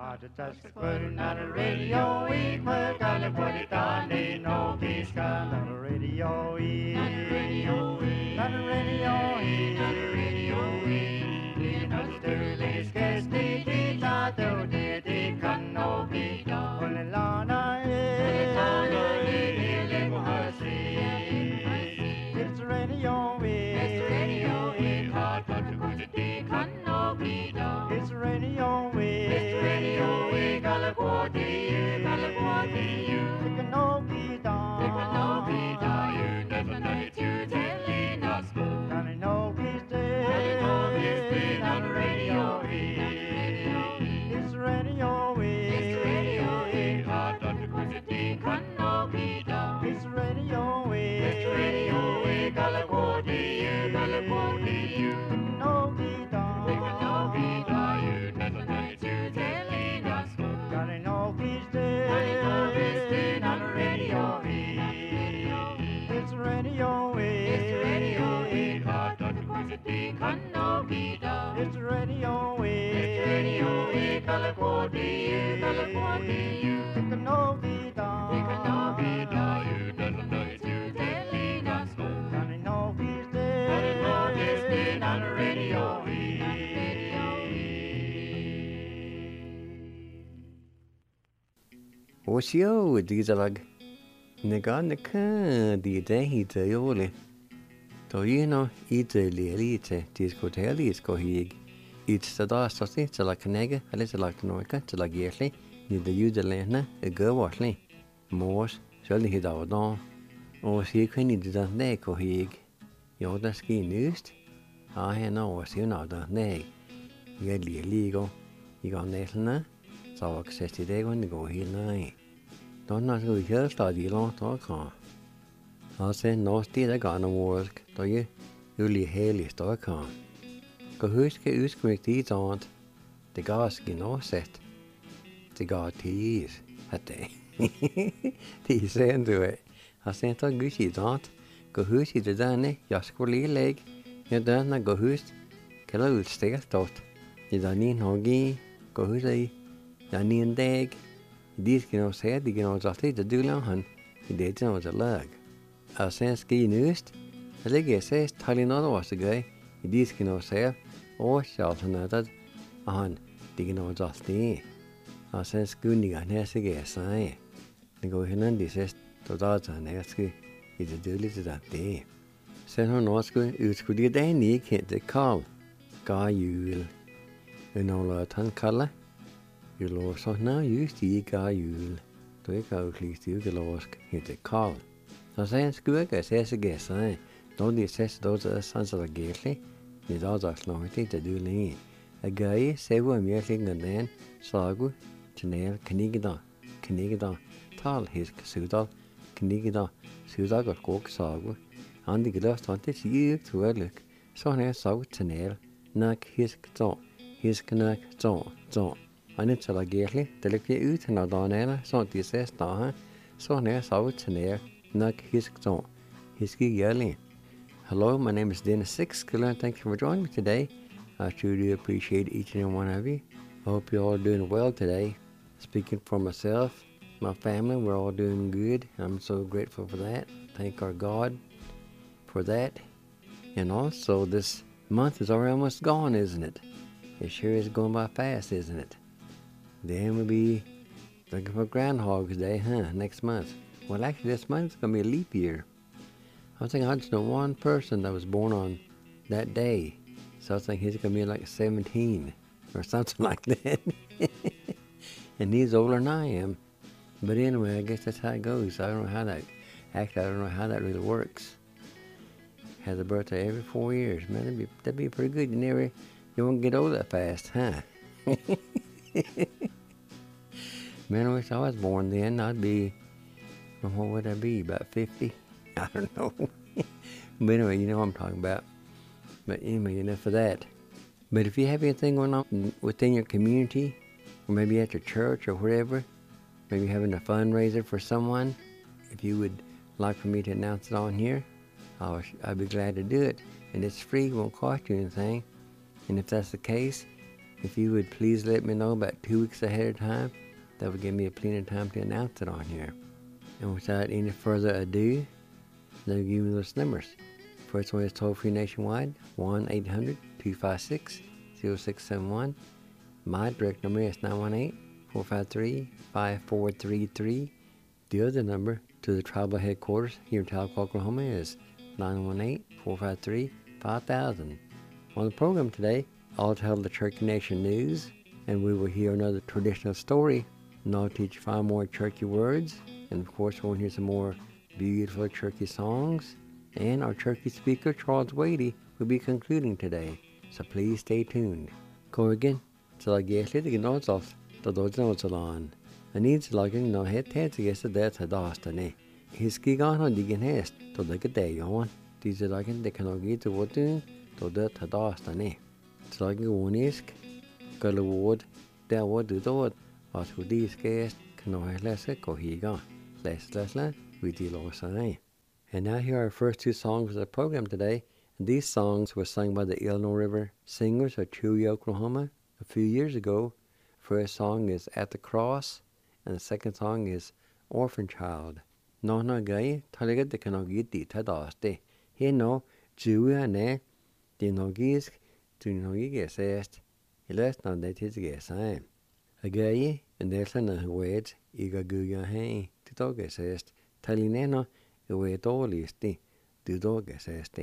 Put on the radio, we put on the put it on the no peace gun on the radio, on the radio, on the radio, on the radio, we know the dirty scarce the dita do the can no be done. Put it on it's the radio, it's the radio, hot but the good the can no be done. It's the radio, it's the radio, California, you can no be done. It can no be done. You never know it. You telling us go. And I know he's dead. I know he's dead on the radio. It's the radio, it's the radio, hot but the good the can no be done. It's the radio, it's the radio, California, you can no be done. It can no be done. You never know it. You telling us go. And I know he's dead. I know he's dead on the radio. It's the radio, it's the radio, hot but the good the can no be done. It's the radio, it's the radio, California, you can no be done. It can no be done. You never know it. You telling us go. And I know he's dead. I know he's dead on the radio. Osio dísalag na gan na can di dehi te yoli. To no ite lielite tis koteli is kohig. It's the dastasi to la canega, a little like the noica, to la gearly, ni the udelena, a go washly. Mors, shall he down. O see quinny did that ne kohig. Yoda ski newst. I know was you know that ne. You get legal. You got national. So access today when you go here now. Don't not go here study long talk on. I'll say no still I got no work. Do you? You'll hail talk on. Go huske utskriftet dit sånt. Det gav ski no set. Det gav tis. At det. Tis sen du är. Har sen tagit gusi sånt. Gå huske det där ne. Jag skulle lägga. Jag där gå husk. Kalla utsteg stått. Det där ni hogi. Gå huske. Jag ni en dag. Det ska nog säga det kan nog alltid det dulan han. Det är nog det lag. Jag sen ski nust. Jag lägger sig talina då så grej. Det ska nog säga. Och så att han det kan nog alltid. Jag sen skuniga nästa grej säger. Det går hinnan det ses då där nästa i det dåligt det. Sen har nog skulle utskudde det ni kände Karl. Ga jul. En något han kallar. Jul så när just i ga jul. Då är jag klikt ju gelosk heter Karl. Så sen skulle jag säga sig. Då det ses då så sansa gerli. Ni då så snart det du länge. Jag gör se vad mer ligger den sagu channel knigda tal hisk sudal knigda sudal och kok sagu. Han det glöst han det ju tvärlök. Så när sagu channel nak hisk nak så. Han är så lagerlig. Det lägger ut när dagarna så det ses då. Så när sagu channel nak hisk så. Hiski gerli. Hello, my name is Dennis Sixkiller. Thank you for joining me today. I truly appreciate each and every one of you. I hope you're all doing well today. Speaking for myself, my family, we're all doing good. I'm so grateful for that. Thank our God for that. And also, this month is already almost gone, isn't it? It sure is going by fast, isn't it? Then we'll be looking for Groundhog's Day, next month. Well, actually, this month's going to be a leap year. I think I just know one person that was born on that day. So I think he's going to be like 17 or something like that. And he's older than I am. But anyway, I guess that's how it goes. I don't know how that really works. Has a birthday every 4 years. Man, that'd be pretty good. You won't get old that fast, huh? Man, I wish I was born then. I'd be, what would I be, about 50? I don't know. But anyway, you know what I'm talking about. But anyway, enough for that. But if you have anything going on within your community, or maybe at your church or wherever, maybe having a fundraiser for someone, if you would like for me to announce it on here, I'd be glad to do it. And it's free, won't cost you anything. And if that's the case, If you would please let me know about 2 weeks ahead of time, that would give me plenty of time to announce it on here. And without any further ado, let me give you those numbers. First one is toll-free nationwide, 1-800-256-0671. My direct number is 918-453-5433. The other number to the tribal headquarters here in Talcott, Oklahoma is 918-453-5000. On the program today, I'll tell the Cherokee Nation news, and we will hear another traditional story, and I'll teach 5 more Cherokee words, and of course we'll hear some more beautiful Cherokee songs, and our Cherokee speaker, Charles Wadey, will be concluding today, so please stay tuned. Corrigan, till I get it again also, the doors on. I need to log in no head heads against the death of Dostane. His gig on digging hest, to the day on. These are like they can get to what doing, to death of Dostane. It's like a one isk, got a word, that would do the word, as who these guests can know less go he gone. Less, we deal also. And now here are our first 2 songs of the program today. And these songs were sung by the Illinois River Singers of Chewy, Oklahoma a few years ago. First song is At the Cross, and the second song is Orphan Child. No gay, Taliga de Canogi di Tadaste. He no, Chewy and the Nogis, to Nogi guessed. He left on that his guess I am. A gay, and there's another words, Iga Guya Hay, to dog guessed. Talineno, the way it all is, the dog guessed.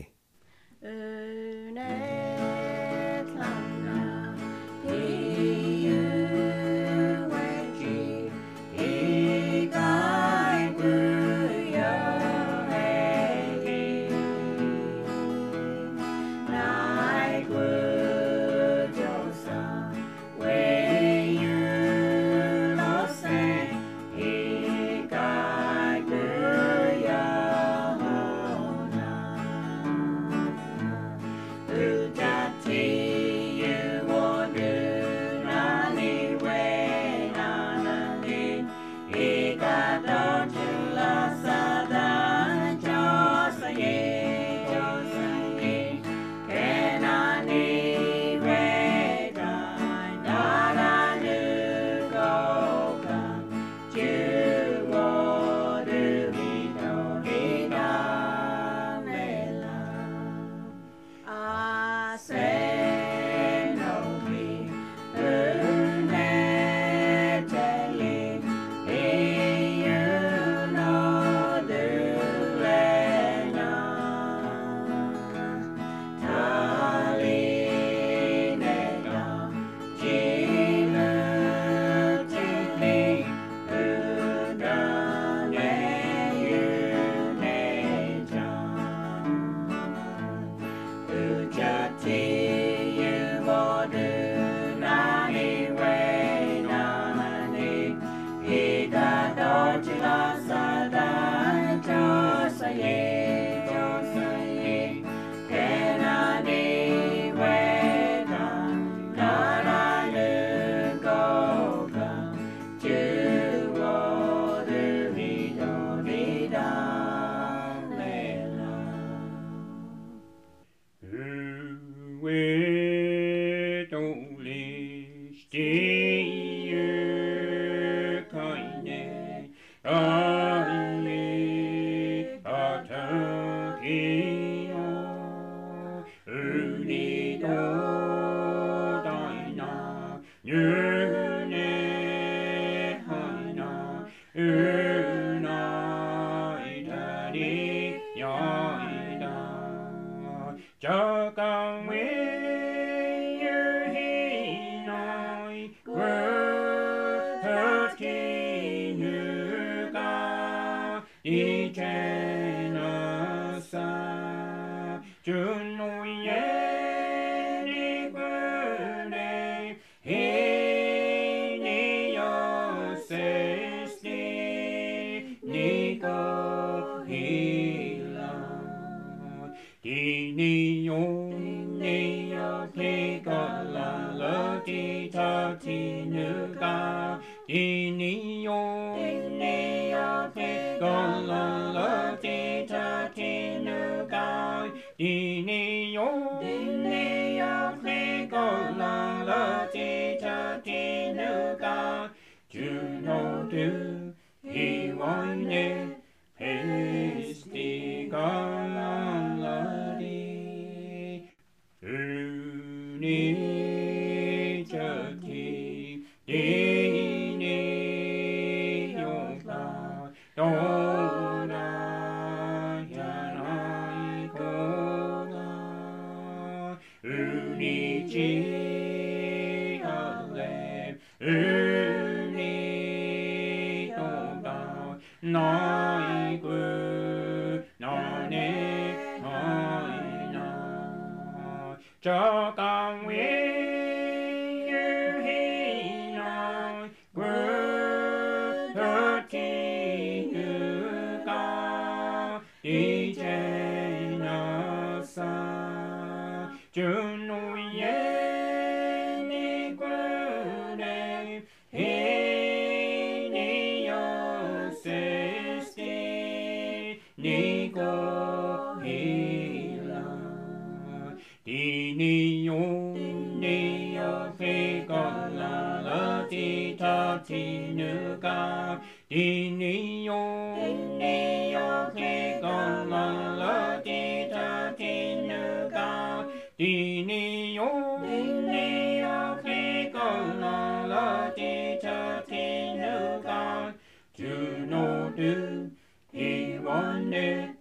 Dini yo, kle go la la ti. 누가 주노드 이원의 페스티가 랄라리 은이 저기 이니 용사 도라야나이구나 은이지 할래 은이 도다 나이구 너네 너이나 저강 위 유희나 그렇지누가 이제 나사 준우의 니구네 히니어세스티 니고 힐라 디니요 니요 피걸라 디타티누가 디니요 니요 피걸라 디타티누가 디니요 니요 피걸라 디타티누가 주노드 이원네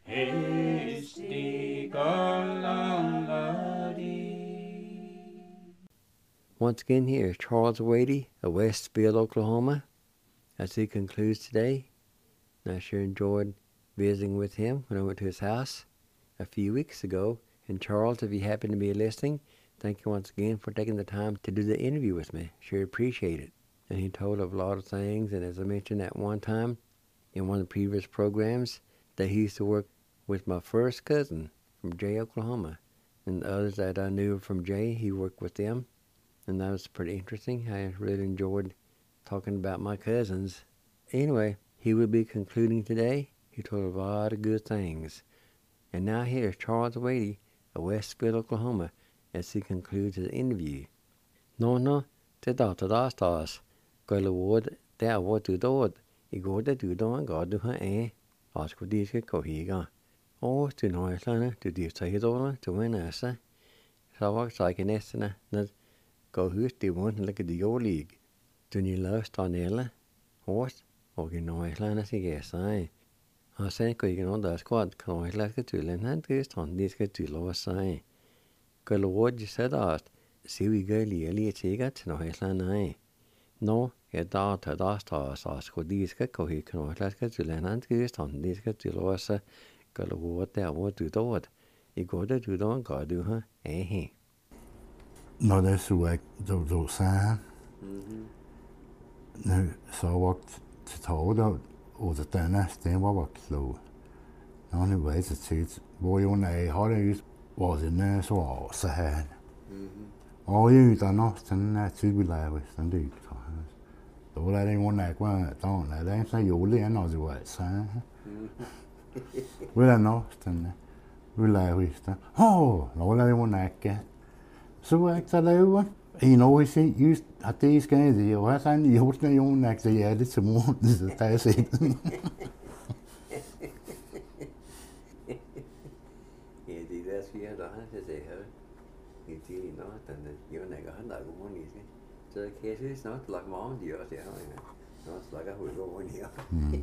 Once again, here is Charles Wadey of Westville, Oklahoma, as he concludes today. And I sure enjoyed visiting with him when I went to his house a few weeks ago. And Charles, if you happen to be listening, thank you once again for taking the time to do the interview with me. Sure appreciate it. And he told of a lot of things, and as I mentioned at one time in one of the previous programs, that he used to work with my first cousin from Jay, Oklahoma. And the others that I knew from Jay, he worked with them. And that was pretty interesting. I really enjoyed talking about my cousins. Anyway, he will be concluding today. He told a lot of good things. And now here's Charles Wadey of Westville, Oklahoma, as he concludes his interview. No, te dastas. Gola word, te award to dod. I go to do don god to her ask for these cohiga. Oh, to Noislana, to the Sahidola, to win us. Savak Sakinestina, not go who's the one like the Yo League. Do you love Stanella? Horse? Or you know Islana, yes, I say, you know, the squad can always like it to Lenhant is on this get to lower sign. Girl, what you said asked, see we go nearly a ticket, no Islana. No, your daughter asked us, ask for these get he can always like it to Lenhant is on this get to lower sign. Girl, what there what to do it. You go to do don't go do her, eh? Når det så jeg så sagde, nu så var til tåret og det denne sted var klog. Når nu var det til, hvor jo nej har det var det næ så sagde. Og jo der nå den er tydeligt sådan det. Då er det jo nej var der er det så jo lige når det var sagde. Vil der nå den vil lave det. Når er det jo nej. Så jeg så laver I know I see you at these guys you was and you was going next to yeah it's more that's it. Ja, det der siger der han til her. I det nå den jo nægger han der går ind i. Så kan jeg synes nok lag morgen de også her. Nå slakker hul går ind her.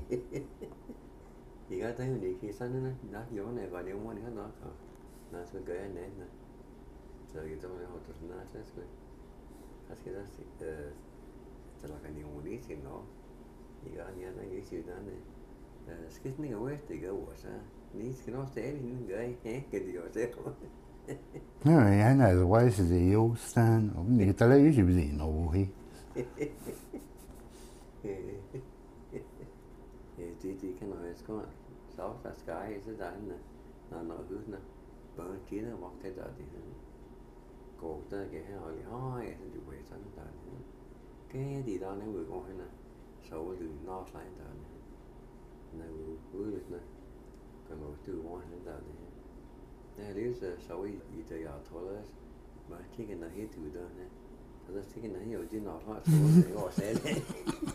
I gør det jo ikke sådan nok jo nægger det jo ikke nok. Nå så gør jeg næsten. Så jeg tror jeg har det sådan noget så jeg skal da se så lager jeg jo lige til nå. I gør jeg når jeg siger den skidning af det gør også. Ni skal også stadig hende gør ikke kan det jo selv. No, han er the wise the old stand. Og det der er jo ikke blive noget her. Ja, det kan jeg også så der skal jeg så der når husene børn kender hvor det der det går der kan her og lige så du ved sådan der cái gì đó nếu người con hay là sầu từ no lại der nếu ude lidt kan man du hvor han der det er lige så sầu i det jeg tror det man kigger når helt ud der Og så tænkte jeg, jo, det er nok ret, så det går sagde det.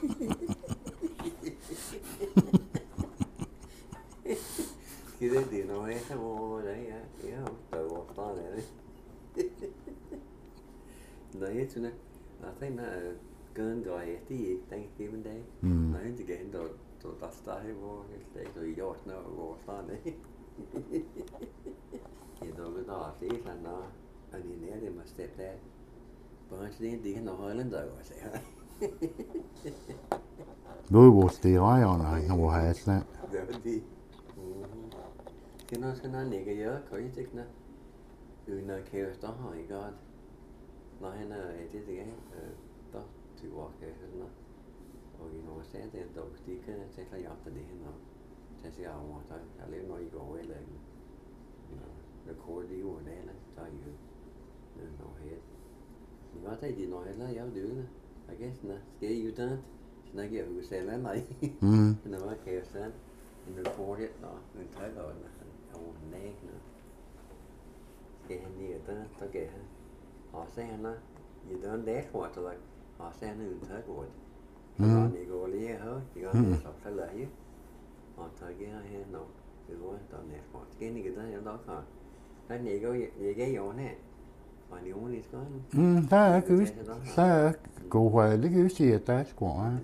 Det er noget af, hvor det er, ja, der var startet af det. Når jeg synes, jeg tænkte, at gøden går efter i Thanksgiving Day. Når jeg ikke igen, der starter hvor jeg slet ikke, og i år hvor startet af. Jeg tror, der er flere sådan noget, og de nære det må steppe af. Bare til det kan nå Holland, der går, sagde jeg. Både vores derejerne og Hasland. Det var det. Skal noget ikke gjøre, kan jeg ikke noget? Uden at kæve der har I godt. Når han er det igen, der til vores sådan noget. Og i nogle steder, det er dog stikker, så kan jeg optage det her noget. Så siger jeg over, jeg lever når I går eller ikke. Når kort liv og næle, så er I jo noget her. Men hvad er det, når heller jeg er døende? Jeg gæsten er, skal I uddannet? Så når jeg jo selv er mig. Når jeg kan jeg sådan, når kort et, når en trækker og over nægne. Skal han lige uddannet, så gav han. Og så han er, I døren dagskort, så og så han en trækker. Og når I går lige her, de går ned, så falder jeg. Og trækker her, når det går der dagskort. Skal han ikke uddannet, jeg nok har. Han ikke i årene. Og en ugen i skolen. Der er gøst. Der er god det gøst i at der er skåret.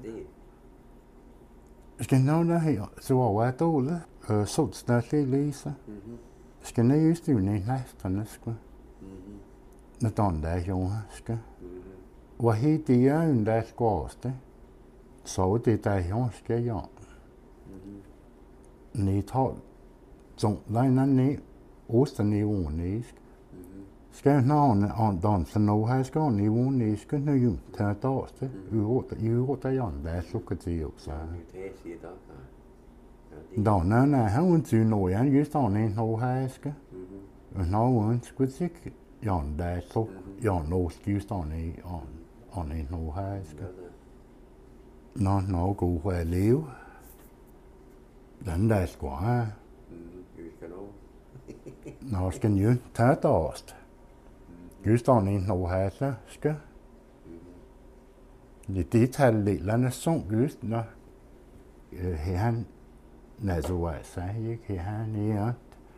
Skal nå der her, så var jeg dårlig. Så stadig læse. Skal nå just det, når næsterne skal. Når den der gjorde, skal. Og helt det er en der skårste. Så det der gjorde, skal jeg. Nedhold. Så der ned. Osterniveauen isk. Skal navne danse nå her skal niveauen isk nu jo til dagste. Jo der Jan der sukker til også. Dan er hun til nå Jan just han en nå her skal. Nå hun skulle sig Jan der så Jan nå just han en nå her skal. Nå god at leve. Den der skal Nå skal jo tage dagst. Just han en nå her skal. Det talerne som just når han så sagde ikke han er.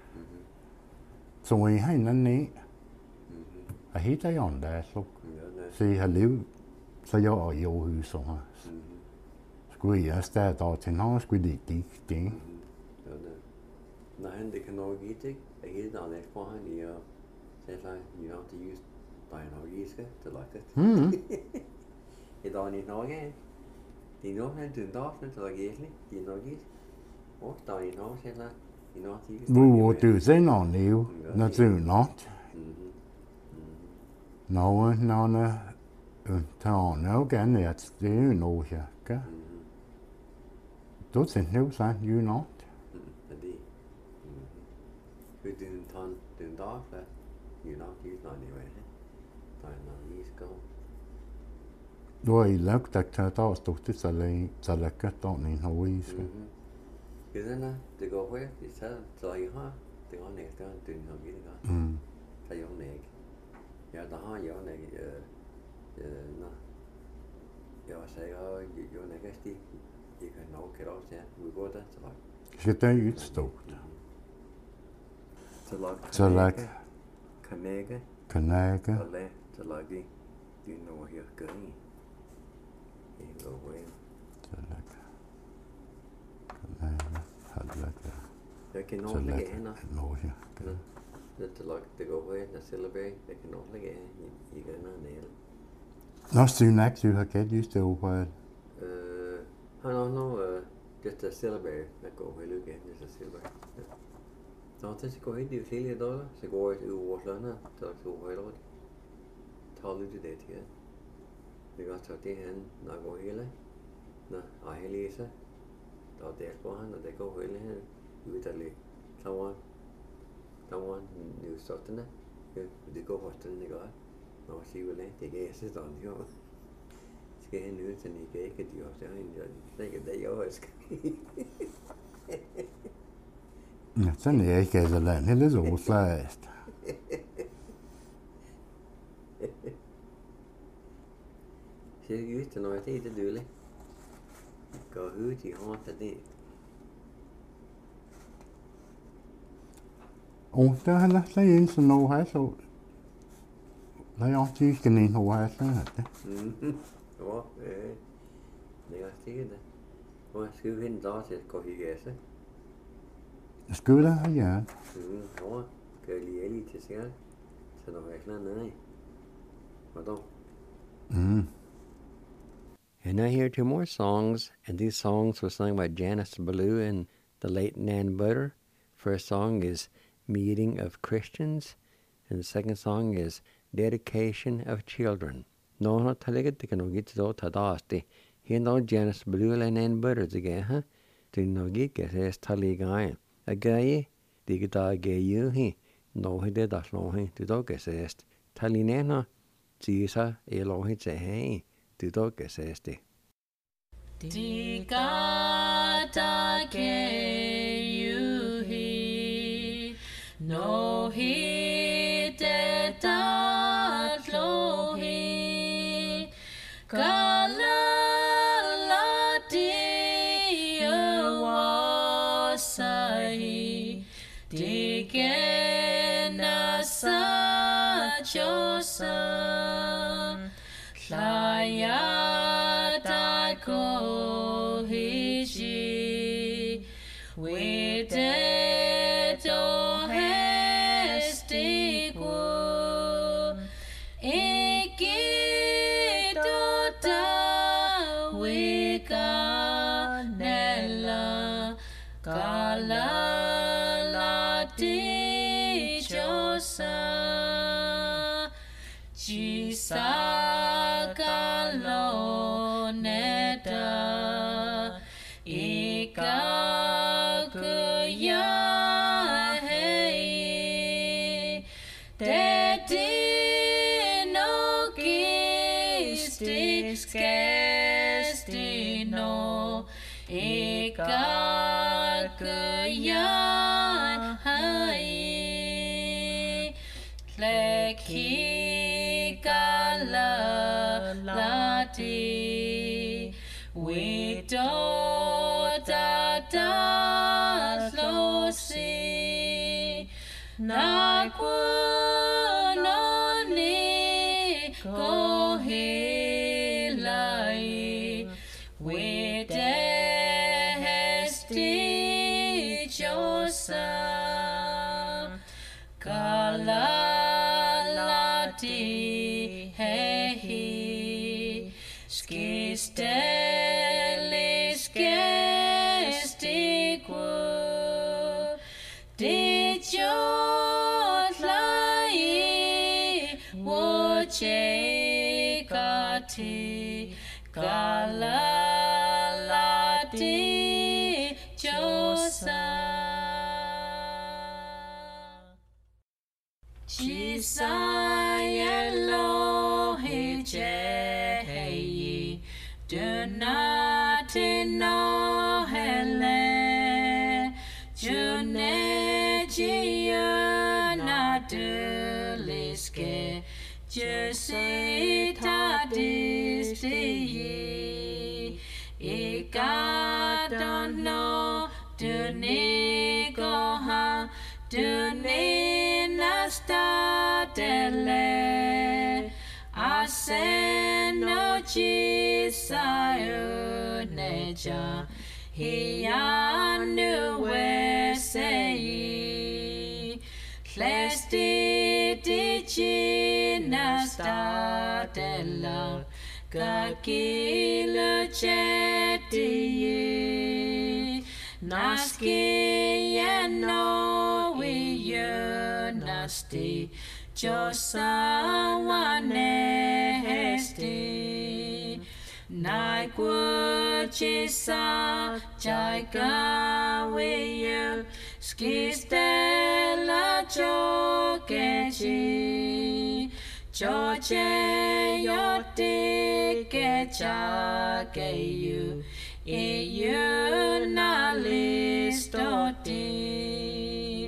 Så I han ned. Og helt er han der så. Så har levet så jeg og i Aarhus så her. Skulle jeg starte til når skulle det. Nej, det kan nok ikke, ikke? Jeg helt andet for han i at sige sig, you have to use biologiske til lagt det. I dag i Norge, de er nok en tynd dag, til lagt de er nok ikke. Og der i Norge, siger jeg, i Norge, Hvor du ser nogen liv, når du not. Når tager nok gerne at det er jo noget her, ikke? Du tænker jo sådan, you not. Den dag, for you know, he's not anyway. Der er noget, vi skal. Du har I lagt dig til at der stod det, så lækker den en højsk. Det går på, det tager, så I har, det går næste gang, det er nok ikke godt. Så jeg er ikke. Ja, der har jeg ikke, jeg var sikker, jeg er ikke stig. Jeg kan nok kære også, ja, vi går der, så langt. Så det er udstået. Så lagt kanæge. Og lad så lagt i din over her gør i. Det går på en. Så lagt kanæge. Jeg kan nok lægge hænder. Nå ja. Det går på en, der sælger bag. Jeg kan nok lægge i grænder og næle. Nå, syvnak, du har gæt just det over. Han har nu just der sælger bag. Jeg går på hele igen, just der sælger bag. Nå, så går jeg ind i $4, så går jeg til vores lønner, så går jeg rundt. Tager lidt det til. Vi kan også tage det her, når jeg går hele. Når jeg læser, der er der på han, og der går hele her. Ud der lidt. Der var en stottende. Det går hos den, ikke også? Når jeg siger, det kan jeg se sådan, jo. Skal jeg nødt til, at jeg ikke de også har en, jeg ikke det, jeg også. Ja, sen är jag inte så länge, eller så släst. Ser ut til noe tid til dulig. Gå ut I hatet det. Der har lagt sig ind, så nu har jeg så. Der er også tysk en nu har jeg så. Ja, det er sikkert det. Og jeg skal finde der til at gå I gasse. Skulle have ja. Ja, gør lige lige til sig. Så der er klar ned. Hvad And I hear 2 more songs, and these songs were sung by Janice Ballou and the late Nan Butter. First song is Meeting of Christians, and the second song is Dedication of Children. No, not talaga they can get to tadasti. He no Janice Ballou and Nan Butter again, huh? Do no get as taliga. A guy, the da gay you he. No, he did that long he. The dog says, Talinena, Jesus, a long he say, hey. Du dog says det. Digata ke yuhi no hi te tatlo hi kala la di wasai digena sa chosa Laya da ko hiji with it o hesti ku ikito da wikanella kala la di josa jisa Kaloneta ikakuya hei Tetino gistis kestino ikakuya hei Leki kala lati we do da lo si na no ni ko hilai we de hesti josa kala lati hehi Skistelis gestiqu Dijotlai wojekati Galalati josa Chisayelo hijei Do not know hele June na duliske Je ta disti Ika don't know Duni goha Duni nasta dele Aseno jisayo neja Hianu wesei Klesti dici nasta della Gagila cheti Naski yano wiyo nasti Josawane hesti Nai kuchisa Jaika wiyo Skistela chokechi Choche yoti kecha keyu Iyu na listoti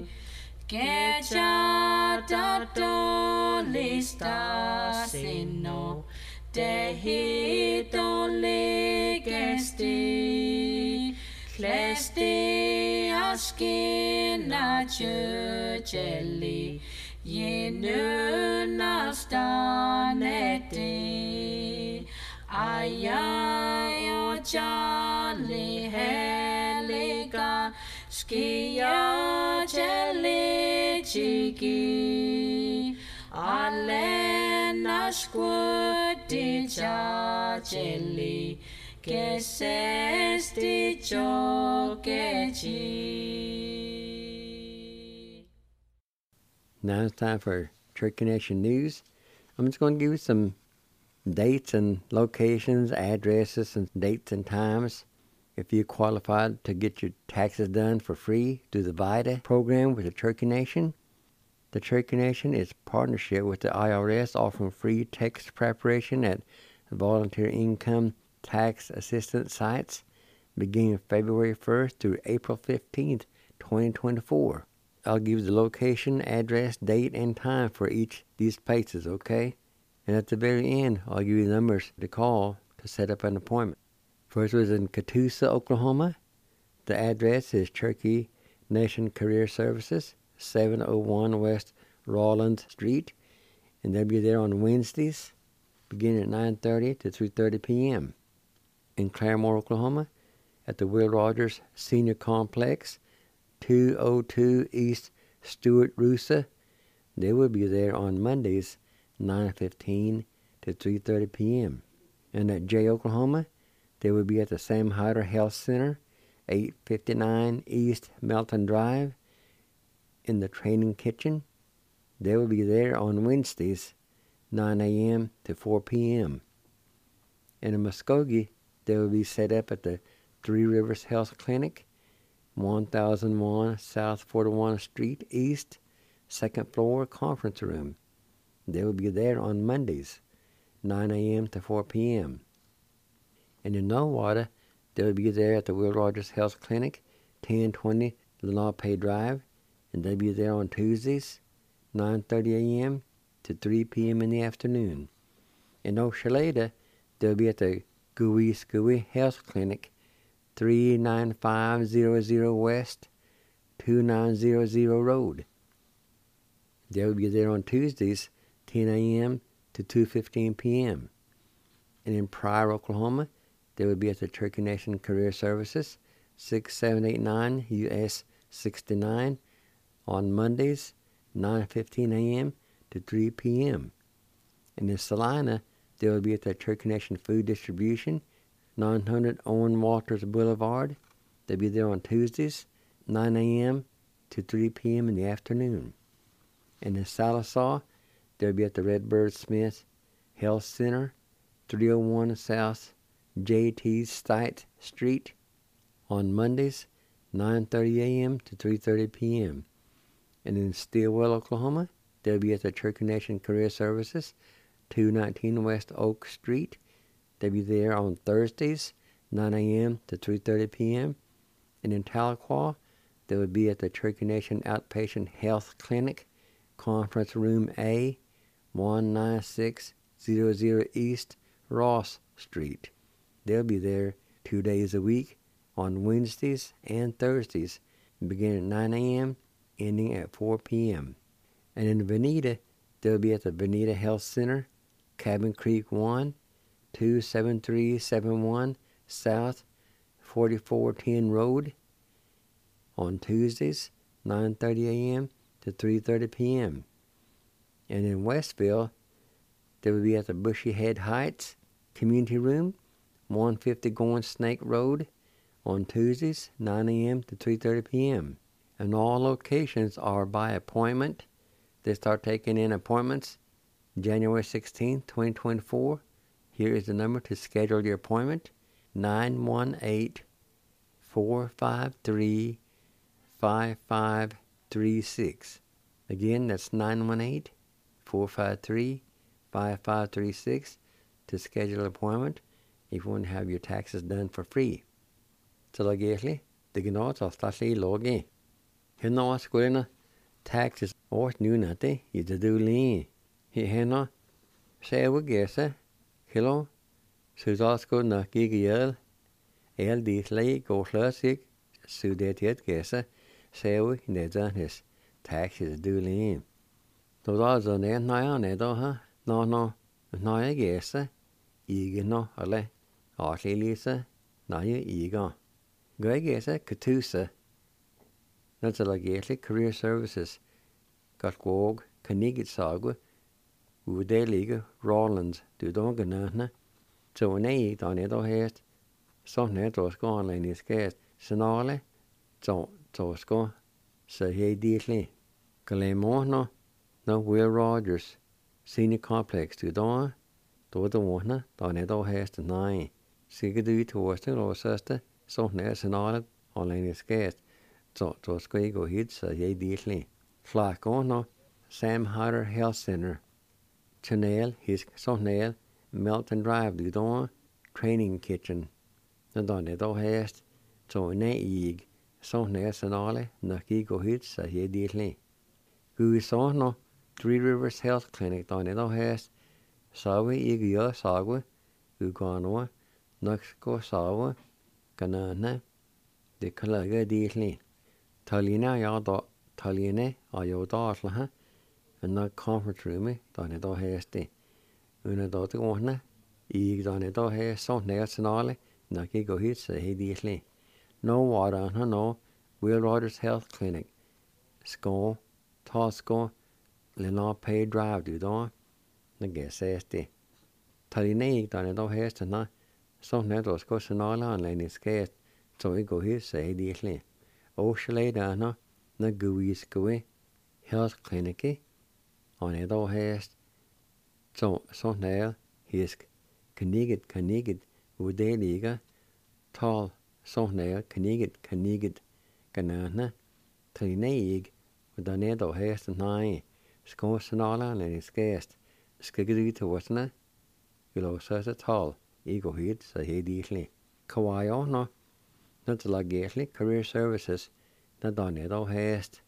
Kecha tato lista sino Dehi dårlig gæste, klæste og skinner kjøtjellig, gjenønner stanete, Ajaj og Charlie helliga, skia kjellig chiki, Alena squirty chargeli, kesesti chokechi. Now it's time for Church Connection News. I'm just going to give you some dates and locations, addresses, and dates and times. If you're qualified to get your taxes done for free through the VITA program with the Church Connection, the Church Connection is a partnership with the IRS offering free tax preparation at volunteer income tax assistance sites beginning February 1st through April 15th, 2024. I'll give you the location, address, date, and time for each of these places, okay? And at the very end, I'll give you the numbers to call to set up an appointment. First was in Catoosa, Oklahoma. The address is Cherokee Nation Career Services, 701 West Rawlins Street, and they'll be there on Wednesdays, beginning at 9:30 to 3:30 p.m. In Claremore, Oklahoma, at the Will Rogers Senior Complex, 202 East Stewart Rusa. They will be there on Mondays, 9:15 to 3:30 p.m. And at Jay, Oklahoma, they will be at the Sam Hyder Health Center, 859 East Melton Drive, in the training kitchen. They will be there on Wednesdays, 9 a.m. to 4 p.m. And in Muskogee, they will be set up at the Three Rivers Health Clinic, 1001 South 41 Street East, second floor conference room. They will be there on Mondays, 9 a.m. to 4 p.m. And in Nowata, they will be there at the Will Rogers Health Clinic, 1020 Lenape Drive, and they'll be there on Tuesdays, 9:30 a.m. to 3 p.m. in the afternoon. In Oshaleda, they'll be at the Gooey Health Clinic, 39500 West, 2900 Road. They'll be there on Tuesdays, 10 a.m. to 2:15 p.m. And in Pryor, Oklahoma, they will be at the Cherokee Nation Career Services, 6789 US 69, on Mondays, 9:15 a.m. to 3 p.m. And in Salina, they will be at the Cherokee Nation Food Distribution, 900 Owen Walters Boulevard. They'll be there on Tuesdays, 9 a.m. to 3 p.m. in the afternoon. And in Sallisaw, they'll be at the Redbird Smith Health Center, 301 South J.T. Stites Street, on Mondays, 9:30 a.m. to 3:30 p.m. And in Stillwell, Oklahoma, they'll be at the Cherokee Nation Career Services, 219 West Oak Street. They'll be there on Thursdays, 9 a.m. to 3:30 p.m. And in Tahlequah, they will be at the Cherokee Nation Outpatient Health Clinic, Conference Room A, 19600 East Ross Street. They'll be there 2 days a week on Wednesdays and Thursdays, beginning at 9 a.m., ending at 4 p.m. And in Veneta, they'll be at the Veneta Health Center, Cabin Creek 1, 27371 South 4410 Road, on Tuesdays, 9:30 a.m. to 3:30 p.m. And in Westville, they will be at the Bushy Head Heights Community Room, 150 Going Snake Road, on Tuesdays, 9 a.m. to 3:30 p.m. And all locations are by appointment. They start taking in appointments January 16, 2024. Here is the number to schedule your appointment, 918-453-5536. Again, that's 918-453-5536 to schedule an appointment if you want to have your taxes done for free. Så la gæsli, det gnås av stasli logi. Henna skulina taxes års nunate I det du li. Henna, se wa gæsa, hello, Sudasko na gigel, di lei go classic, sudetiet gesa, sewi nedanis, taxes dulin. Doda's an naya nedo ha, no, naya gesa, no ale, lisa, naya ega. Gregesa katusa, that's a lagately career services, got gog, canigit sagwa, udeliga, Rollins, du donganana, so an egg on it or hast, some net or score online is cast, sonale, so score, so he dearly. Calemorno, no Will Rogers, senior complex to dawn, do the one, on it or hast 9. Sigadu to Western or sister, so net sonale, online is cast, so square go hit, so he dearly. Flack on no, Sam Hatter Health Center. Chanel, his son Melton Drive, du dawn, training kitchen. The done it all hast, so in a egg, son sonale, nucky go hit, so he dearly. Who saw no, 3 Rivers Health Clinic done it all hast, sawe egg yo sagwe, who gone over, nux go sawe, ganana, the colaga dearly. Talina yado, taline, ayo dartlaha, and not conference room, done it all hasty. Una daughter one, done it all has, so sonale, nucky go hit, so he dearly. No water on her, no, Will Rogers Health Clinic. Score, Tosco, Lenore Pay Drive, du dawn, the guess hasty. Taline, done it all has to not, so netos go sonale on Lenny's cast, so he go hit, so he dearly. Oh, shalay down, na gooey's gooey, health clinic, on it all has, so nail, his canigit, would they liga, tall, so nail, canigit, ganana, tinaig, with a net or has 9, score sonala and his guest, skiggy to wasna, below such a tall, ego hit, so he dearly. Kawaii no. Not lagately career services, na done it all hast.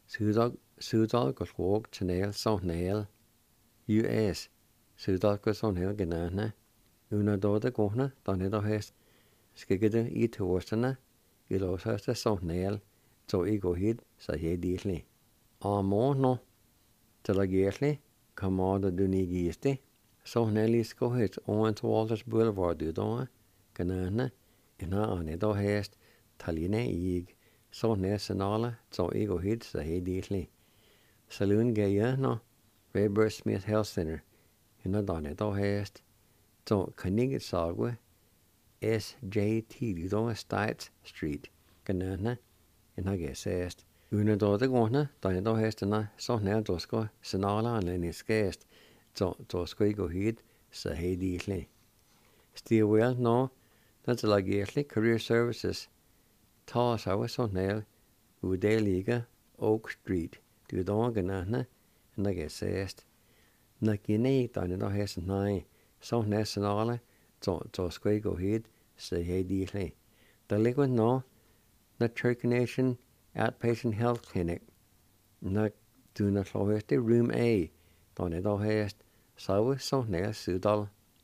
Sudal got walk to nail, so nail. US, Sudal got on hill ganana. Una daughter gona, done it all hast. Skigida eat to Western, you lost us a so nail, so ego hid, so he dearly. More no, to lagately, come on the dunigiste. So Nelly's go hit on to Walters Boulevard, do don't, ganana. Ina on it all hast, taline egg, so sonala, so ego hit, so he dearly. Saloon gay no, Rayburn Smith Health Center, ina on it all hast, so canigit sagwe, SJT, you don't State Street, ganana, ina guess hast. Una daughter gona, done it all hast, and so now dosco, sonala, and then it's cast, so dosco ego hit, so he dearly. Still well, no. That's like yearly career services. Toss I was on nail, Udeliga, Oak Street, do the organana, and I guess saist. Nakine, done it all has 9, so nationale, so squago head, say hey dearly. The liquid no, not Church Nation Outpatient Health Clinic. Not do not lower the room A, done it all has, so nail, Sudal.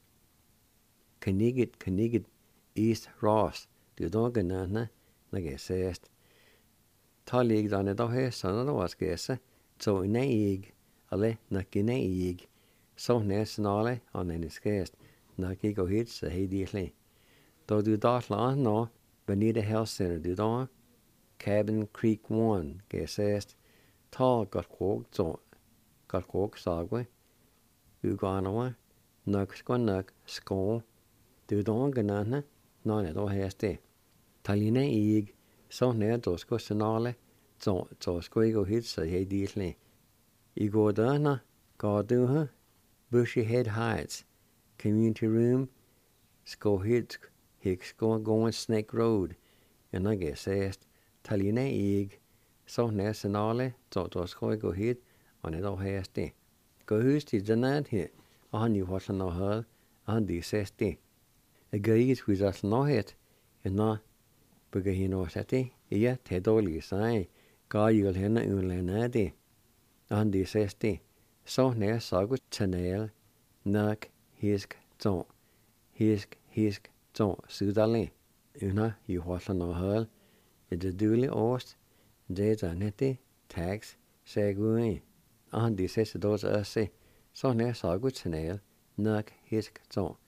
Canigit. East Ross, du donganana, na gesest. Talig done it all son of was gessa, so in egg, ale nakin egg, so nationale on any scast, naki go hit, so hey dearly. Though do dot lawn no, Benita Health Center do don, Cabin Creek 1, gesest, tall got quoked sagwe, Uganawa, nuck, skull, do donganana. None at all has day. Taline egg, so near dosco sonale, so squiggo hits, so he dearly. Ego dana, God do her, Bushy Head Heights, community room, sco hits, hicks going Snake Road, and I guess asked, Taline egg, so near sonale, so squiggo hit, on it all has day. Go who's the janad here, on you what no her, on the sesty. A guys with us no hit, and not because he knows that he tedoli say, God you'll henna unlanadi. And the sesti, so near sagu chanel, nak his so hisk, ton, sudale. Una, you hotla no hurl. It is duly ost. Days are netty, tags, segui. And this is those say. So near saw good snail. Nug, hisk,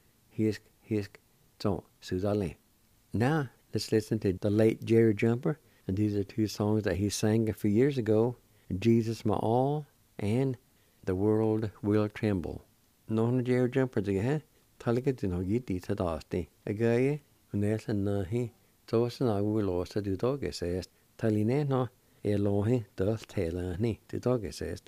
ton, sudale. Now, let's listen to the late Jerry Jumper. And these are two songs that he sang a few years ago. Jesus My All and The World Will Tremble. No Jerry Jumper again. Taliga to no giddy to dusty. A guy, and there's a nahi. Tosan I will also do dog says. Taline no, a lohi, does tailor ni, the dog says.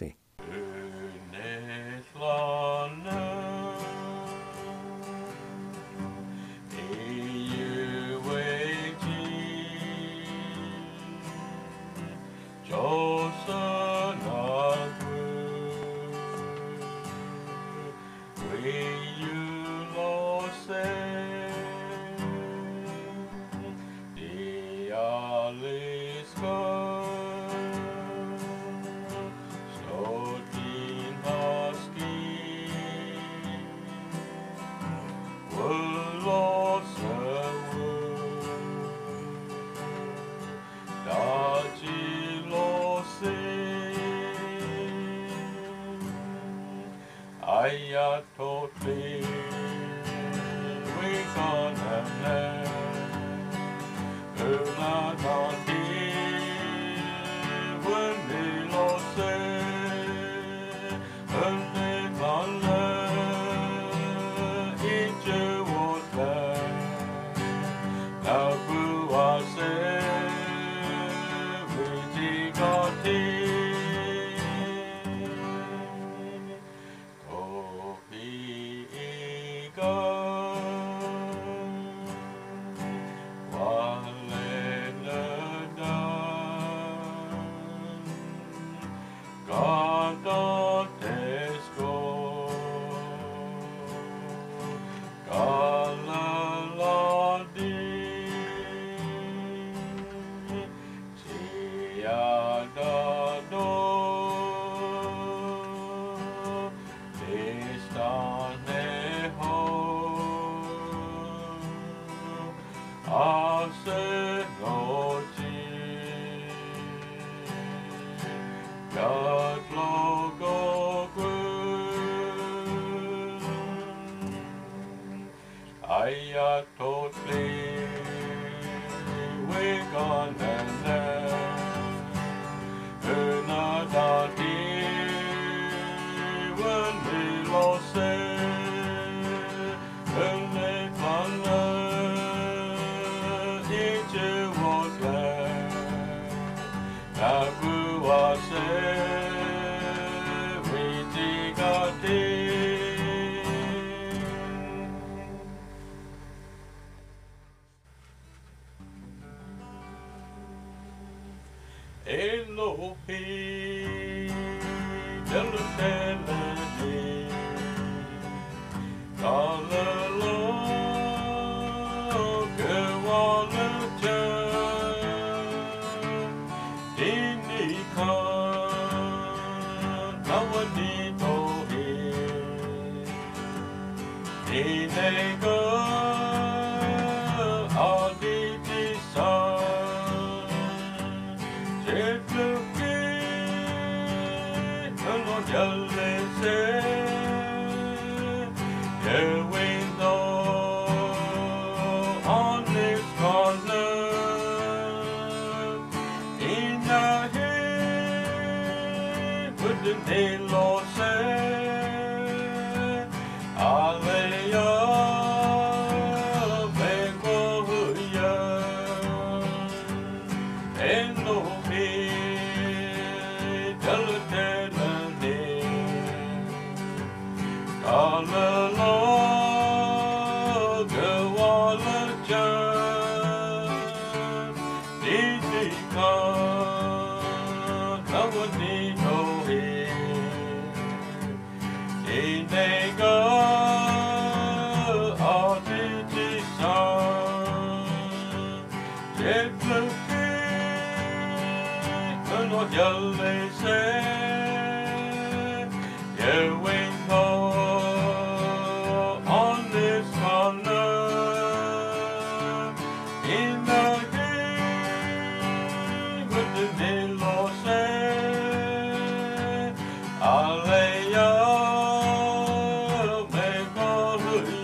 On this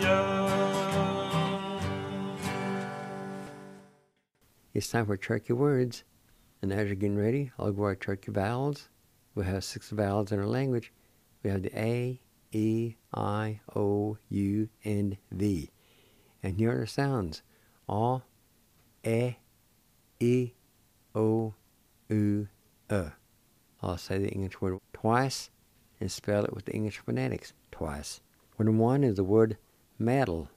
It's time for Turkey words. And as you're getting ready, I'll go our Turkey vowels. We'll have 6 vowels in our language. We have the A, E, I, O, U, and V. And here are the sounds. A, E, O, U, I'll say the English word twice and spell it with the English phonetics twice. Word 1 is the word metal.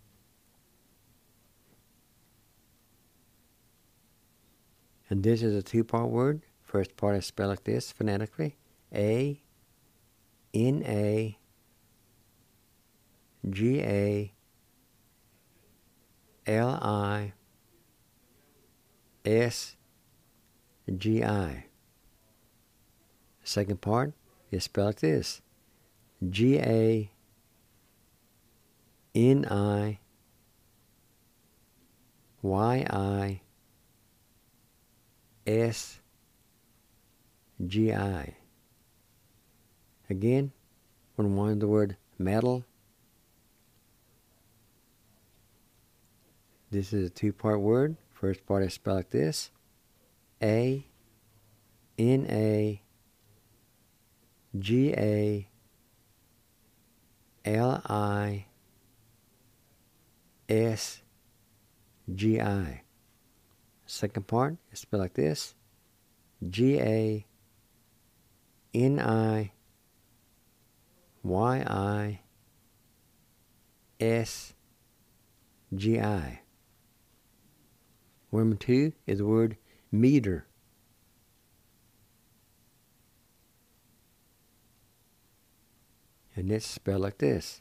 And this is a 2-part word. First part I spell like this phonetically. A, N-A, G-A, L-I, S-G-I. Second part is spelled like this. G-A-N-I, Y-I, S-G-I. Again, when one is the word metal, this is a 2-part word. First part is spelled like this. A, N-A, G-A, L-I, S-G-I. Second part is spelled like this. G-A-N-I, Y-I, S-G-I. Word number 2 is the word meter. And it's spelled like this.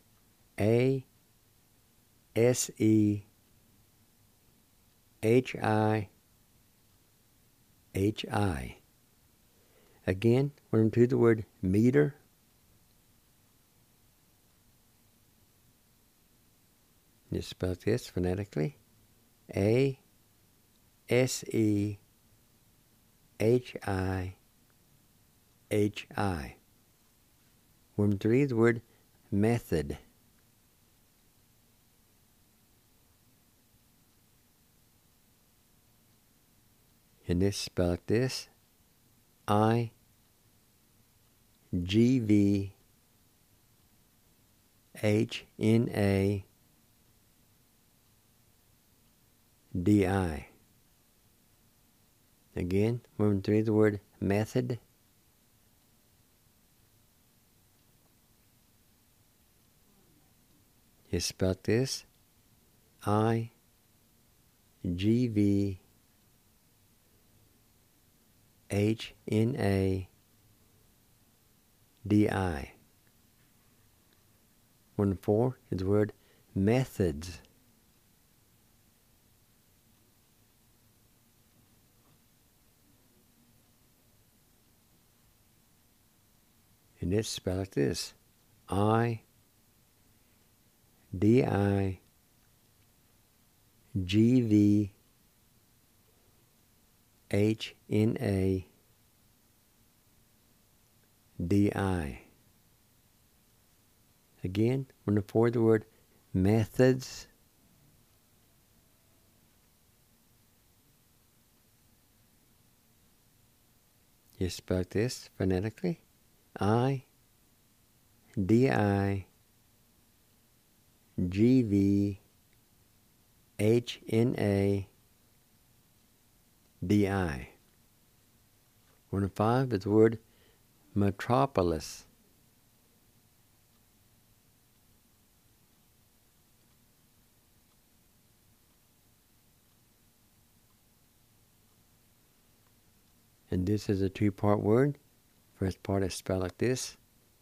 A-S-E-H-I-H-I. Again, word number 2 is the word meter. It's spelled like this phonetically. A-S-E-H-I-H-I. Word number 3 is the word method. And it's spelled like this. I-G-V-H-N-A-D-I. Again, word number 3 is the word method. It's spelled this. I-G-V-H-N-A-D-I. Word number 4 is the word methods. And it's spelled like this. I-D-I-G-V-H-N-A-D-I. Again, word number 4 is the word methods. You spell this phonetically. I-D-I-G-V-H-N-A-D-I. Word number 5 is the word metropolis. And this is a 2-part word. First part is spelled like this.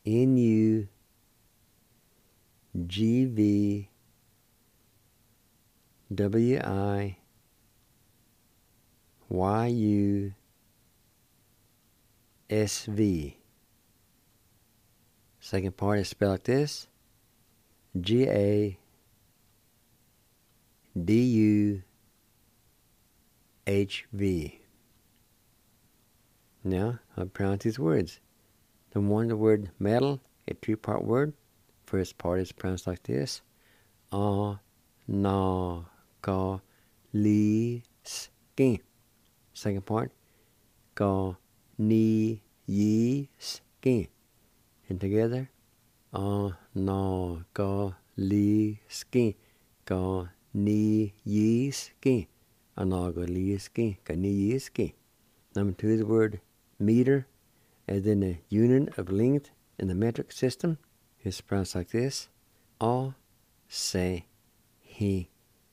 N-U-G-V-W-I-U-S-V. Second part is spelled like this. G-A-D-U-H-V. Now, I'll pronounce these words. The word metal, a 2-part word. First part is pronounced like this. na, ga, li, ski. Second part, ga, ni, yi, ski. And together, na, ga, li, ski, ga, ni, yi, ski, na, ga, li, ski, ga, ni, yi, ski. Number 2 is the word meter, as in a unit of length in the metric system. It's pronounced like this: say, he.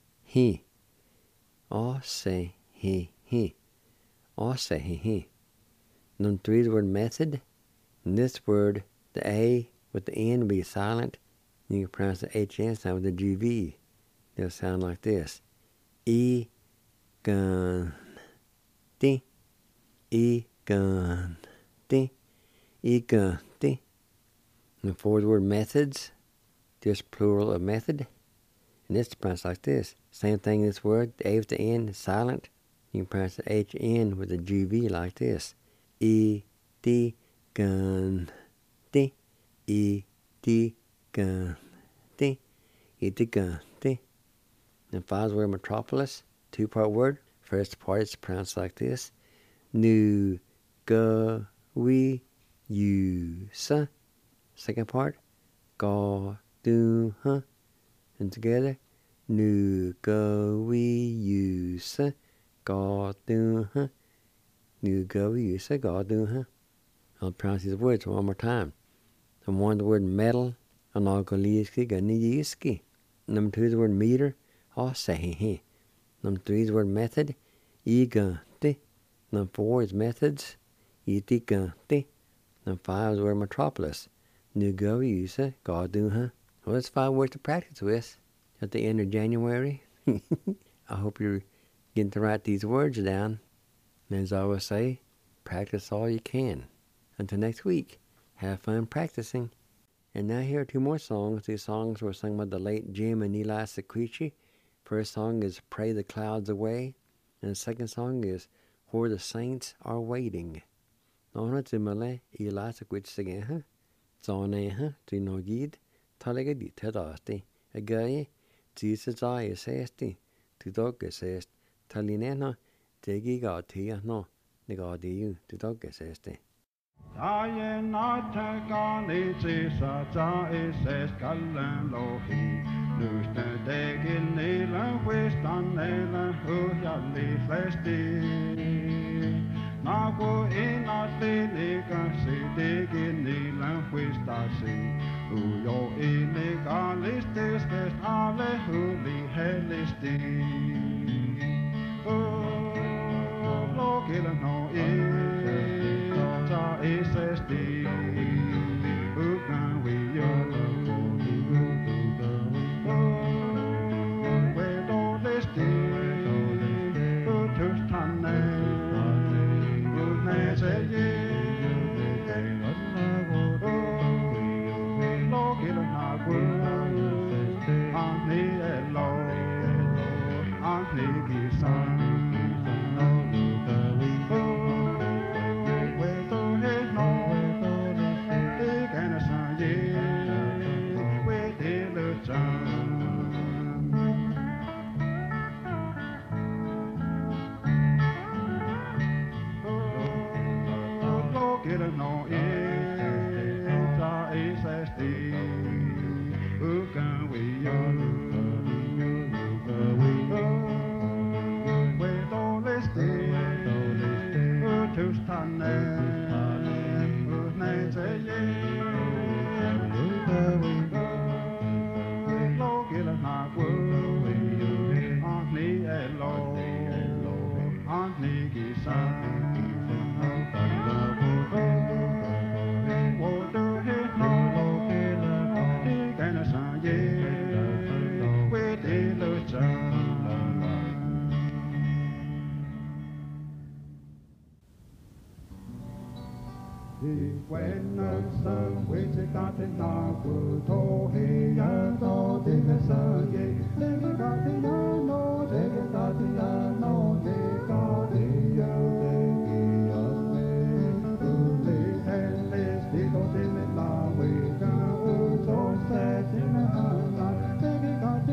Say, he. Say, he. Number 3 is the word method. In this word, the A with the N will be silent. You can pronounce the HN sound with the GV. They'll sound like this: E, gun, D. E, gun, D. E, gun, D. And 4 is the word methods, just plural of method. And this is pronounced like this. Same thing in this word, the A with the N is silent. You can pronounce the HN with the GV like this: E, D, gun, D. E, D, gun, D. E, D, gun, D. And 5 is the word metropolis, 2-part word. First part is pronounced like this: Nu, ga, we, you, sa. Second part, ga, du, huh. And together, nu, ga, we, you, sa, ga, du, huh. Nu, ga, we, you, sa, ga, du, huh. I'll pronounce these words one more time. Number 1 is the word metal, na, ga, li, ski, ga, ni, yi, ski. Number 2 is the word meter, say, he. Number 3 is the word method, e, ga, di. Number 4 is methods, e, di, ga, di. Number 5 is the word metropolis, nu, ga, we, you, sa, ga, du, huh. Well, that's 5 words to practice with at the end of January. I hope you're getting to write these words down. And as I always say, practice all you can. Until next week, have fun practicing. And now here are 2 more songs. These songs were sung by the late Jim and Eli Sequici. First song is Pray the Clouds Away. And the second song is Where the Saints Are Waiting. Nona Timale, Eli Sequici, huh? Zone, huh? Do you know Gid? Talaga di tedasti. Again, Jesus I is esti. To dog is est. Talinena, Tegi got tia no. Negadi you, to dog is esti. Taien natakani tisa ta is kallen lohi. Lusten degin nilan wistan nilan hujalli flesti. Nago inatli nikasi degin nilan wistasi. Ujo inegalistis kest alle huli hellisti. Lokilla no ta isesti. Ukan we yo. Vedo listi. Utustane. Utnese ye. When the sun waits at that in Nabu, Tohi, and all the sun, ye, take it out the no, take it out the no, take out the Take it out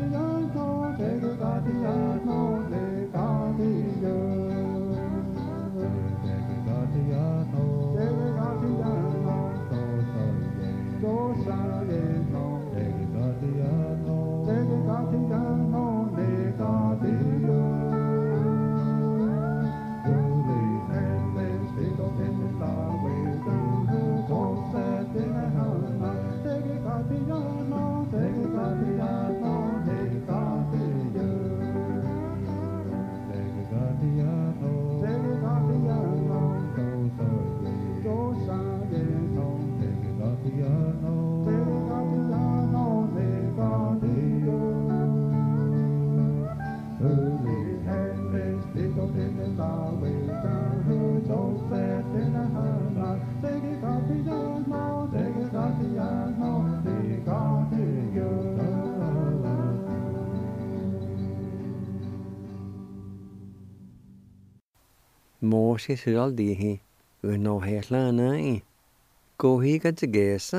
Moses aldihi uno helana go he got to guess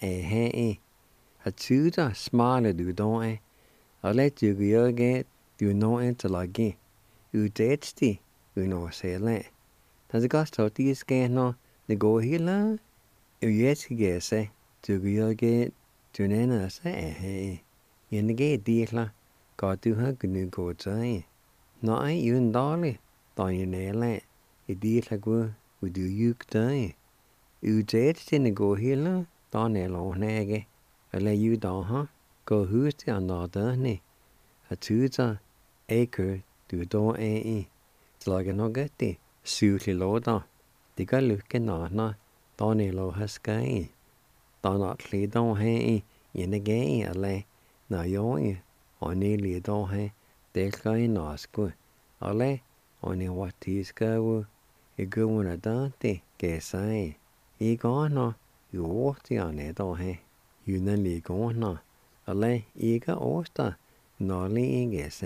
he a tutor smaller do don't I let you get do no interlagi u detsti uno sele tas a gast out these no the go hila u yes guess to get to nena say in the gate deal got to her gnu go say no I even dolly don you nele I deal go we do you day u detsti ne go hila don elo nege le you don go who's the another ne a tutor acre do don't slag no get suitly loader the guy looking na don elo has sky don not lead don't in the game ale na yo on nearly don't they sky no school ale on what is go a good one a dante guess I no you walk the on it don't you nearly go no ale ega osta no li guess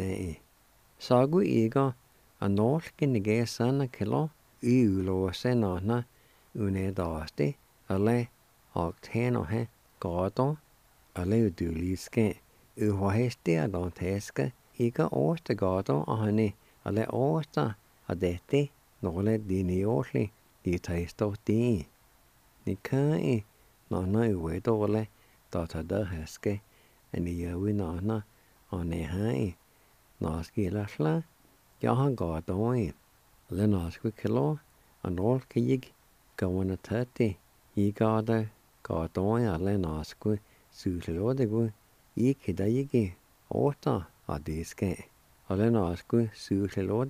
sagu ega a norkin the guess na kilo lo se no na une daste ale octano godo ale du liske u heste don teske ega osta godo ahne ale osta adete nole dinioli di taisto di ni kai no na we dole data da heske ani yawi no na one hai no skila sla ya han godo le no sku kilo anol kig going at 30 I godo ale no sku sulo de go I kidai ota adiske ale no sku sulo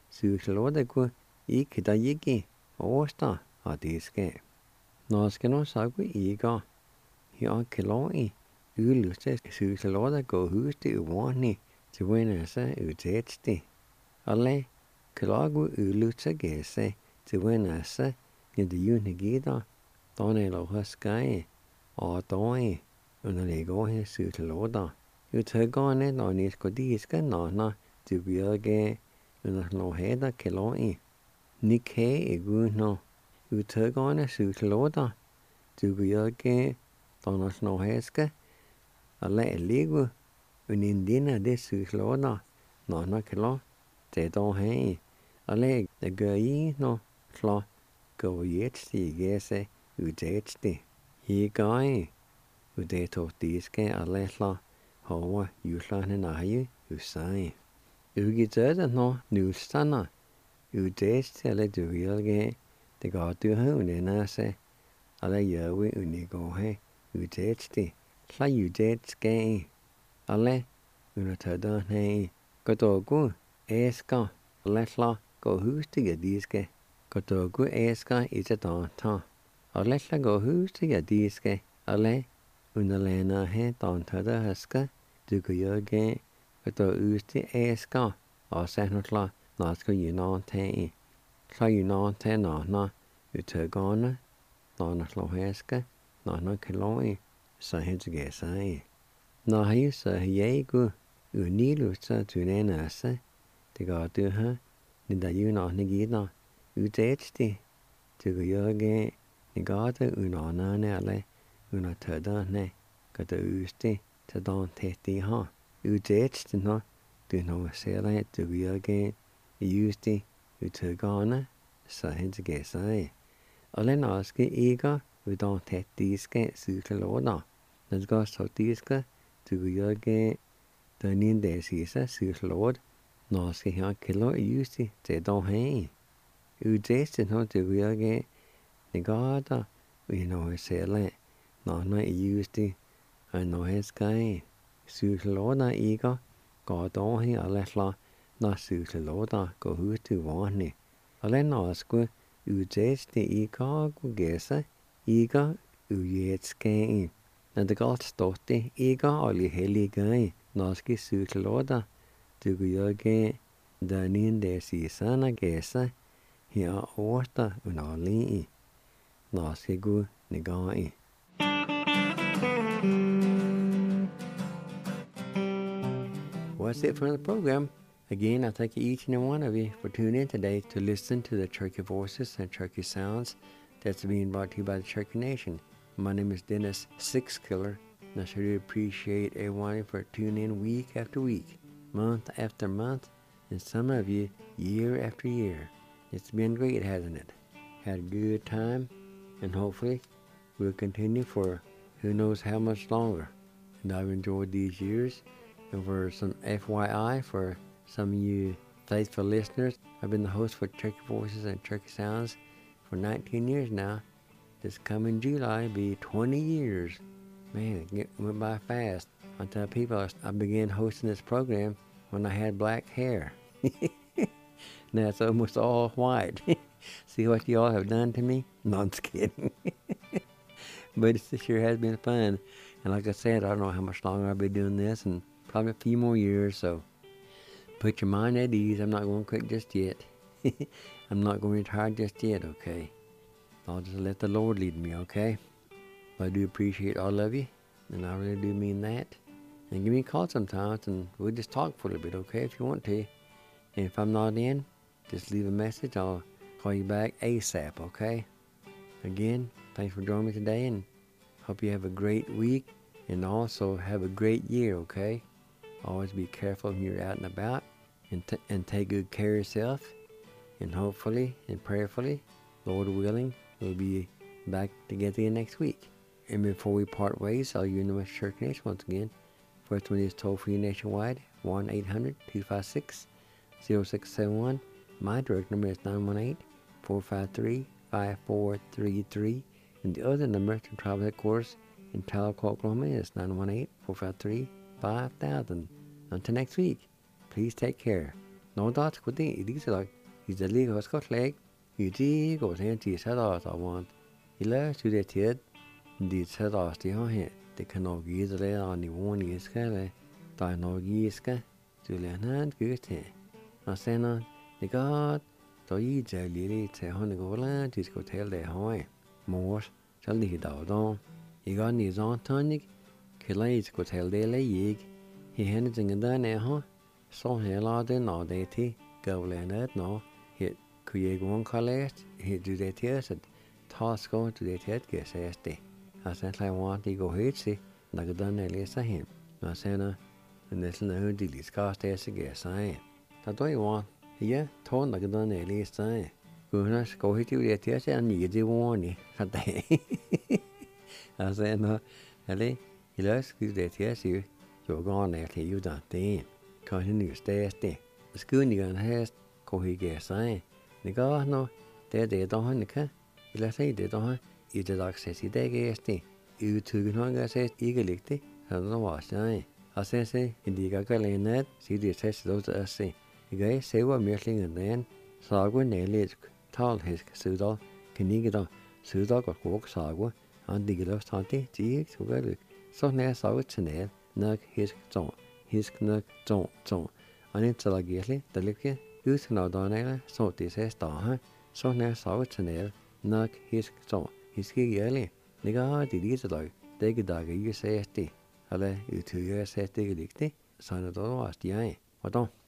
de go I kidai osta adiske no skeno sagu iga ya kiloi uluste sulo de go husti wani to win se utetsti ale kilagu uluste gese to win se in the unigida donelo haskai o doi una lego he suloda utagone no ni skodiska na to biage una no heda kiloi Nike iguno utagone suloda to biage donos no heska ale ligu unindina de suloda no na kilo te don he ale the gai no klo go yetsti gese udetsti I gai udeto diske ale la hoa yuslane nahi usai ugiteda no nustana udetsti ale duilge de gatu hunena se ale yawi unigo he udetsti la udetske ale unatada he gotogu eska ale la go hustiga diske gotogu eska itadanta ale la go hustiga diske ale unalena he dantada haska dugoyoge goto usti eska asenotla nasko yunante la yunante na utagona na heska na kiloi sahige sai na hisa yegu unilu sa tunena se de gatu ni da yuna nigina utetsti dugoyoge ni gata unana ne ale una tada ne gata usti tadan teti utetsti no du no sele dugoyoge usti utagana sahige sai ale naske ega udan tetiske sukeloda let's go so diska dugoyoge danin desisa sukelod naske ha kilo usti te don he udesti no dugoyoge Negada, we know sele, no usti, I know his guy. Suloda ega, God on he alesla, na suloda, go who to one. Alenosque, udesti ega, go gesa, ega, uyetske. And the god stotti, ega, oli heli guy, noski suloda, to goyoge, danin desi sana gesa, here orta unali. Nasigu nigai. That's it for the program. Again, I thank each and every one of you for tuning in today to listen to the Cherokee Voices and Cherokee Sounds that's being brought to you by the Cherokee Nation. My name is Dennis Six Killer, and I sure appreciate everyone for tuning in week after week, month after month, and some of you year after year. It's been great, hasn't it? Had a good time, and hopefully we'll continue for who knows how much longer. And I've enjoyed these years. And for some FYI, for some of you faithful listeners, I've been the host for Cherokee Voices and Cherokee Sounds for 19 years now. This coming July will be 20 years. Man, it went by fast. I tell people I began hosting this program when I had black hair. Now it's almost all white. See what you all have done to me? No, I'm just kidding. But it sure has been fun. And like I said, I don't know how much longer I'll be doing this, and probably a few more years, so put your mind at ease. I'm not going to quit just yet. I'm not going to retire just yet, okay? I'll just let the Lord lead me, okay? But I do appreciate all of you, and I really do mean that. And give me a call sometimes, and we'll just talk for a little bit, okay, if you want to. And if I'm not in, just leave a message. I'll call you back ASAP, okay? Again, thanks for joining me today, and hope you have a great week, and also have a great year, okay? Always be careful when you're out and about, and take good care of yourself. And hopefully and prayerfully, Lord willing, we'll be back together next week. And before we part ways, I'll use the Cherokee Nation once again. First one is toll-free nationwide, 1-800-256-0671. My direct number is 918-453-5433. And the other number to travel headquarters in Tahlequah, Oklahoma is 918-453-5000. Until next week, please take care. Nå da skal det I disse dag. I det lige også godt lag. I det går til at de sætter os og want. I lader til det tid. De sætter os det her. Det kan nok give det lære af niveauen I skal. Der er nok I skal. Du lærer noget godt til. Og sender det godt. Så I det lige til hånden går lade. De skal tale det høje. Mors. Så lige dag da. I går ni sådan tønnig. Kælder I skal tale det lige. I hende ting der her. Så heller det når det til. Gavlandet nå. Her kunne jeg gå en kollæst. Her du det til at ta skå du det til at gøre sig det. Og så klarer jeg at det går helt til. Når det der læser hen. Og så næsten er det lige skal det sig gøre sig. Der då jo ja, tog når det der læser sig. Kunne gå helt til det til at nye det ordentligt. Så det. Og så når eller I lader skulle det til at sige. Jo går ned til jo der det. Kan det nye det. Skulle ikke have gå helt gøre sig. Det går nå. Det der han kan. I lader sig det der. I det dags i dag er det. I udtrykken har jeg sagt ikke ligge. Så det var sig. Og så se en diga galenat. Se det sæt det der se. Jeg ser hvor mærklingen den. Så går nælet. Talhisk sydal. Kan ikke der. Sydal går gå sago. Han digger løst han det. Det så godt. Så nær sago til nær. Nok hisk så. Hisk nok så. Han interagerer der ligger. Uden at der så det sæt der. Så nær sago til nær. Nok hisk så. Hisk ikke ærlig. Det gør det lige til dig. Det er ikke der ikke sæt det. Eller udtrykker sæt det ikke. Så er det der også de er. Og da